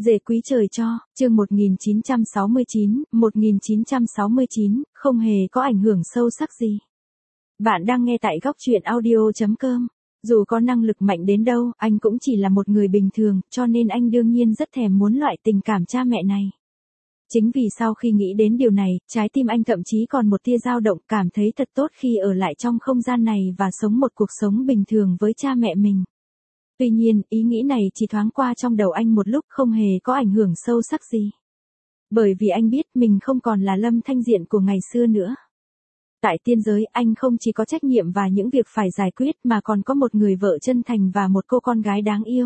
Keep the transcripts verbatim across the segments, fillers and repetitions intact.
Dề quý trời cho, chương một nghìn chín trăm sáu mươi chín, một nghìn chín trăm sáu mươi chín, không hề có ảnh hưởng sâu sắc gì. Bạn đang nghe tại góc truyện audio chấm com. Dù có năng lực mạnh đến đâu, anh cũng chỉ là một người bình thường, cho nên anh đương nhiên rất thèm muốn loại tình cảm cha mẹ này. Chính vì sau khi nghĩ đến điều này, trái tim anh thậm chí còn một tia dao động, cảm thấy thật tốt khi ở lại trong không gian này và sống một cuộc sống bình thường với cha mẹ mình. Tuy nhiên, ý nghĩ này chỉ thoáng qua trong đầu anh một lúc, không hề có ảnh hưởng sâu sắc gì. Bởi vì anh biết mình không còn là Lâm Thanh Diện của ngày xưa nữa. Tại tiên giới, anh không chỉ có trách nhiệm và những việc phải giải quyết mà còn có một người vợ chân thành và một cô con gái đáng yêu.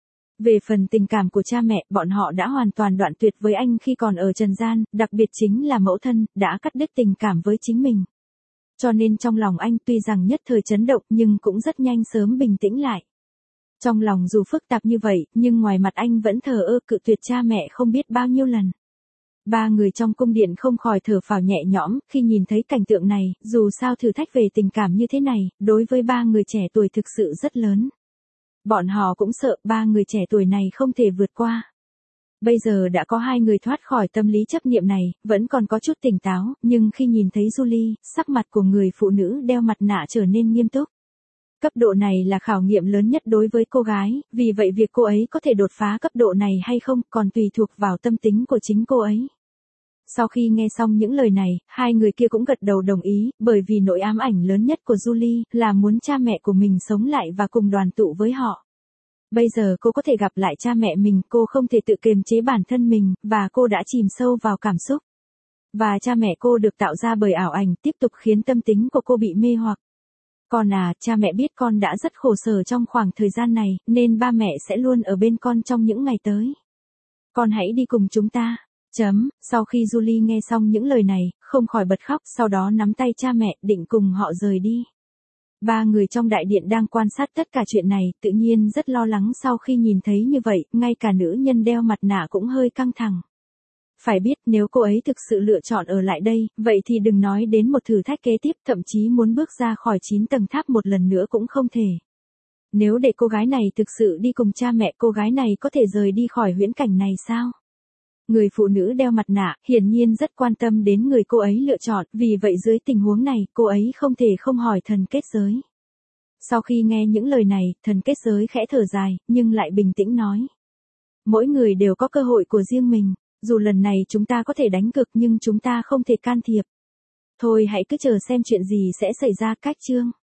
Về phần tình cảm của cha mẹ, bọn họ đã hoàn toàn đoạn tuyệt với anh khi còn ở trần gian, đặc biệt chính là mẫu thân, đã cắt đứt tình cảm với chính mình. Cho nên trong lòng anh tuy rằng nhất thời chấn động nhưng cũng rất nhanh sớm bình tĩnh lại. Trong lòng dù phức tạp như vậy, nhưng ngoài mặt anh vẫn thờ ơ cự tuyệt cha mẹ không biết bao nhiêu lần. Ba người trong cung điện không khỏi thở phào nhẹ nhõm khi nhìn thấy cảnh tượng này, dù sao thử thách về tình cảm như thế này, đối với ba người trẻ tuổi thực sự rất lớn. Bọn họ cũng sợ ba người trẻ tuổi này không thể vượt qua. Bây giờ đã có hai người thoát khỏi tâm lý chấp niệm này, vẫn còn có chút tỉnh táo, nhưng khi nhìn thấy Julie, sắc mặt của người phụ nữ đeo mặt nạ trở nên nghiêm túc. Cấp độ này là khảo nghiệm lớn nhất đối với cô gái, vì vậy việc cô ấy có thể đột phá cấp độ này hay không còn tùy thuộc vào tâm tính của chính cô ấy. Sau khi nghe xong những lời này, hai người kia cũng gật đầu đồng ý, bởi vì nỗi ám ảnh lớn nhất của Julie là muốn cha mẹ của mình sống lại và cùng đoàn tụ với họ. Bây giờ cô có thể gặp lại cha mẹ mình, cô không thể tự kiềm chế bản thân mình, và cô đã chìm sâu vào cảm xúc. Và cha mẹ cô được tạo ra bởi ảo ảnh, tiếp tục khiến tâm tính của cô bị mê hoặc. Con à, cha mẹ biết con đã rất khổ sở trong khoảng thời gian này, nên ba mẹ sẽ luôn ở bên con trong những ngày tới. Con hãy đi cùng chúng ta. Chấm, sau khi Julie nghe xong những lời này, không khỏi bật khóc, sau đó nắm tay cha mẹ, định cùng họ rời đi. Ba người trong đại điện đang quan sát tất cả chuyện này, tự nhiên rất lo lắng sau khi nhìn thấy như vậy, ngay cả nữ nhân đeo mặt nạ cũng hơi căng thẳng. Phải biết nếu cô ấy thực sự lựa chọn ở lại đây, vậy thì đừng nói đến một thử thách kế tiếp, thậm chí muốn bước ra khỏi chín tầng tháp một lần nữa cũng không thể. Nếu để cô gái này thực sự đi cùng cha mẹ, cô gái này có thể rời đi khỏi huyễn cảnh này sao? Người phụ nữ đeo mặt nạ, hiển nhiên rất quan tâm đến người cô ấy lựa chọn, vì vậy dưới tình huống này, cô ấy không thể không hỏi thần kết giới. Sau khi nghe những lời này, thần kết giới khẽ thở dài, nhưng lại bình tĩnh nói. Mỗi người đều có cơ hội của riêng mình, dù lần này chúng ta có thể đánh cược nhưng chúng ta không thể can thiệp. Thôi hãy cứ chờ xem chuyện gì sẽ xảy ra. Cách chương.